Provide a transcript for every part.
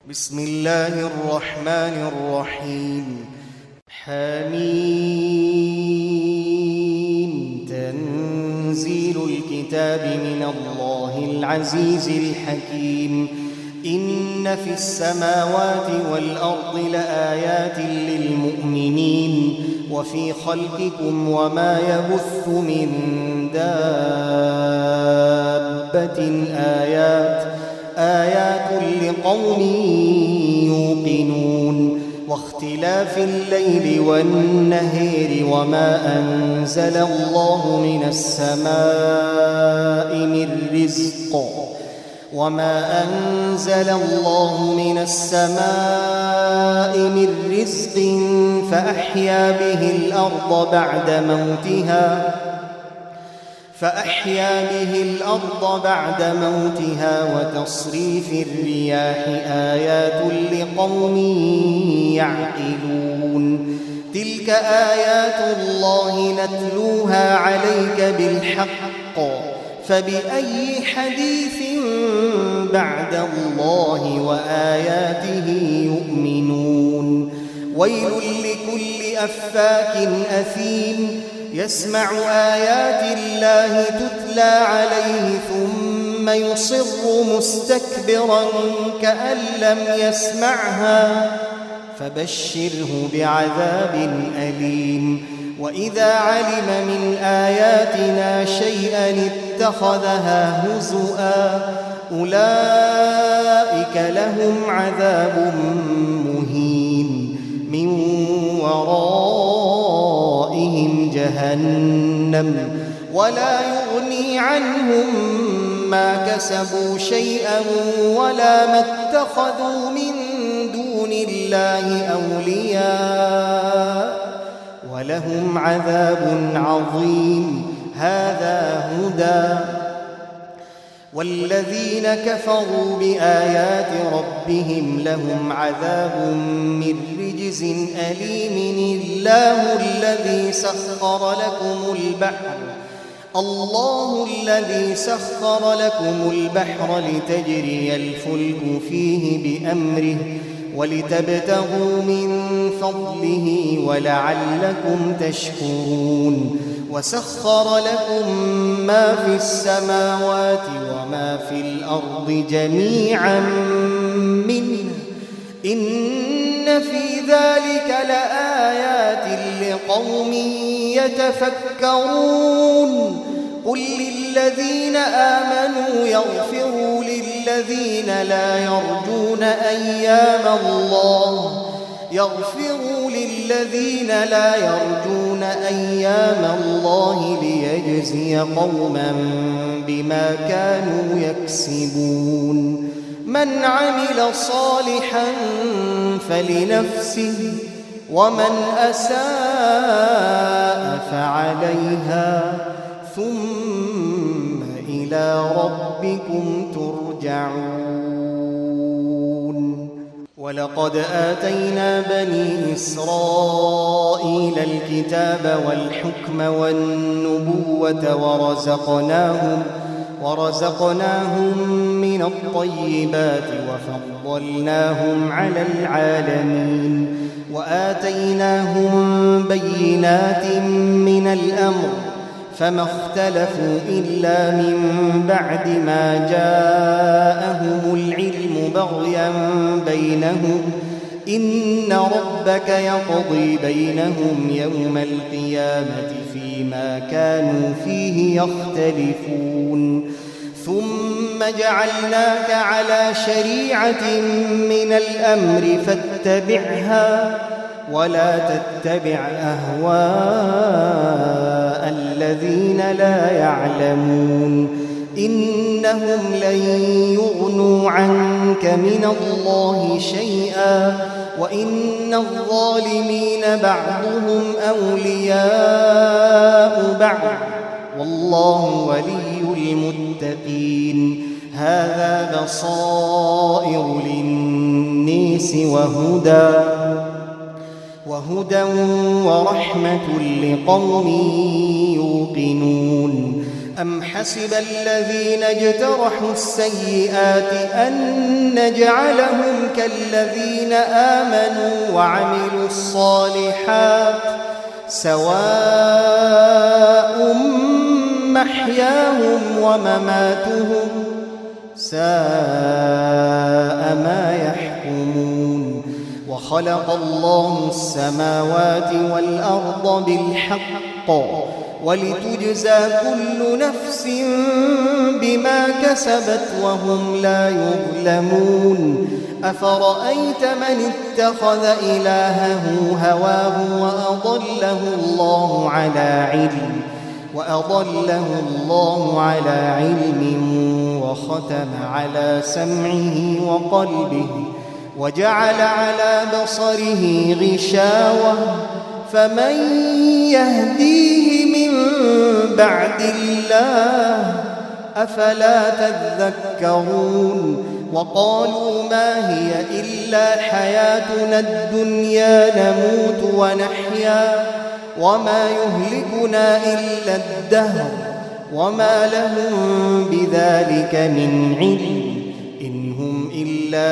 بسم الله الرحمن الرحيم. حميم. تنزيل الكتاب من الله العزيز الحكيم. إن في السماوات والأرض لآيات للمؤمنين وفي خلقكم وما يبث من دابة آيات لقوم يوقنون. واختلاف الليل والنهار وما أنزل الله من السماء من رزق فأحيا به الأرض بعد موتها وتصريف الرياح آيات لقوم يعقلون. تلك آيات الله نتلوها عليك بالحق فبأي حديث بعد الله وآياته يؤمنون. ويل لكل أفاك أثيم يسمع آيات الله تتلى عليه ثم يصر مستكبرا كأن لم يسمعها فبشره بعذاب أليم. وإذا علم من آياتنا شيئا اتخذها هزؤا أولئك لهم عذاب مهين من ورائهم جهنم ولا يغني عنهم ما كسبوا شيئا ولا ما اتخذوا من دون الله أولياء ولهم عذاب عظيم. هذا هدى. والذين كفروا بآيات ربهم لهم عذاب من رجز أليم. الله الذي سخر لكم البحر لتجري الفلك فيه بأمره ولتبتغوا من فضله ولعلكم تشكرون. وسخر لكم ما في السماوات وما في الأرض جميعا منه إن في ذلك لآيات لقوم يتفكرون. قل للذين آمنوا يغفروا للذين لا يرجون أيام الله ليجزي قوما بما كانوا يكسبون. من عمل صالحا فلنفسه ومن أساء فعليها ثم إلى ربكم ترجعون. ولقد آتينا بني إسرائيل الكتاب والحكم والنبوة ورزقناهم من الطيبات وفضلناهم على العالمين. وآتيناهم بينات من الأمر فما اختلفوا إلا من بعد ما جاءهم العلم بغيا بينهم. إن ربك يقضي بينهم يوم القيامة فيما كانوا فيه يختلفون. ثم جعلناك على شريعة من الأمر فاتبعها ولا تتبع أهواء الذين لا يعلمون. إنهم لن يغنوا عنك من الله شيئا وإن الظالمين بعضهم أولياء بعض والله ولي المتقين. هذا بصائر للناس وهدى ورحمة لقوم يوقنون. أم حسب الذين اجترحوا السيئات أن نجعلهم كالذين آمنوا وعملوا الصالحات سواء محياهم ومماتهم ساء ما يحكمون وخلق الله السماوات والأرض بالحق ولتجزى كل نفس بما كسبت وهم لا يظلمون أفرأيت من اتخذ إلهه هواه وأضله الله على علم وختم على سمعه وقلبه وجعل على بصره غشاوة فمن يهديه من بعد الله أفلا تذكرون وقالوا ما هي إلا حياتنا الدنيا نموت ونحيا وما يهلكنا إلا الدهر وما لهم بذلك من علم إن هم إلا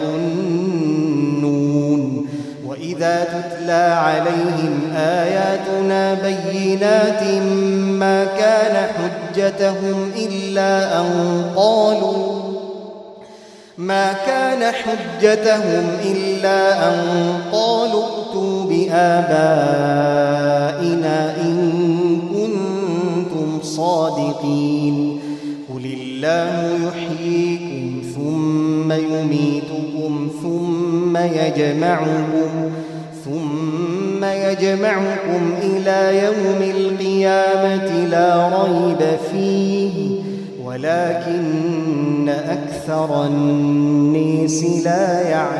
يظنون وإذا تتلى عليهم آياتنا بينات ما كان حجتهم إلا أن قالوا ائتوا بآبائنا إن كنتم صادقين قل الله يحييكم ثم يميتكم ثم يجمعكم إلى يوم القيامة لا ريب فيه ولكن أكثر الناس لا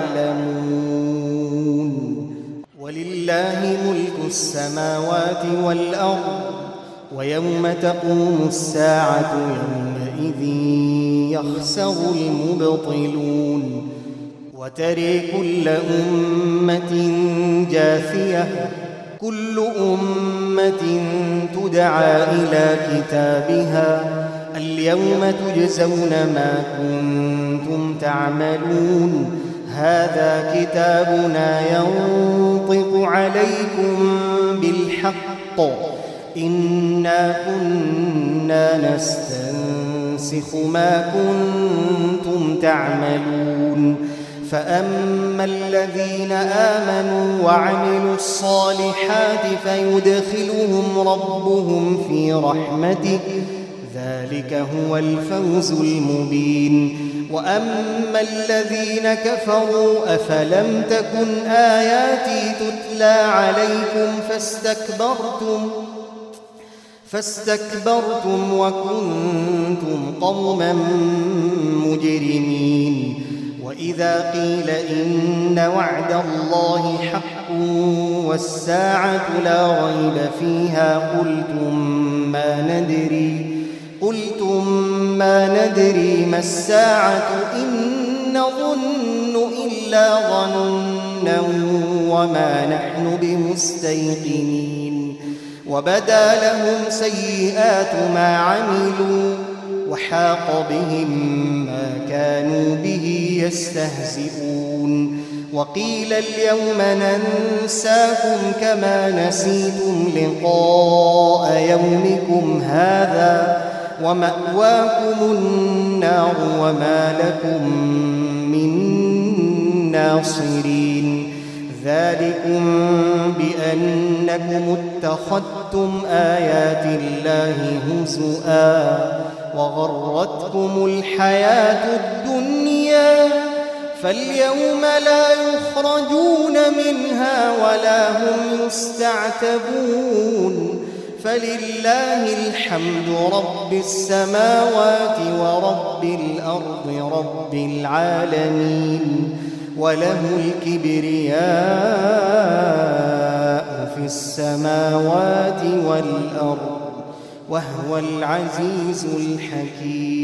يعلمون ولله ملك السماوات والأرض ويوم تقوم الساعة يومئذ يخسر المبطلون وترى كل أمة جاثية كل أمة تدعى إلى كتابها اليوم تجزون ما كنتم تعملون هذا كتابنا ينطق عليكم بالحق إنا كنا نستنسخ ما كنتم تعملون فأما الذين آمنوا وعملوا الصالحات فيدخلهم ربهم في رحمته ذلك هو الفوز المبين وأما الذين كفروا أفلم تكن آياتي تتلى عليكم فاستكبرتم وكنتم قوما مجرمين وإذا قيل إن وعد الله حق والساعة لا ريب فيها قلتم ما ندري ما الساعة إن نظن إلا ظنا وما نحن بمستيقنين وبدا لهم سيئات ما عملوا وحاق بهم ما كانوا به يستهزئون وقيل اليوم ننساكم كما نسيتم لقاء يومكم هذا ومأواكم النار وما لكم من ناصرين ذلكم بأنكم اتخذتم آيات الله هزؤا وغرتكم الحياة الدنيا فاليوم لا يخرجون منها ولا هم يستعتبون فلله الحمد رب السماوات ورب الأرض رب العالمين وله الكبرياء في السماوات والأرض وهو العزيز الحكيم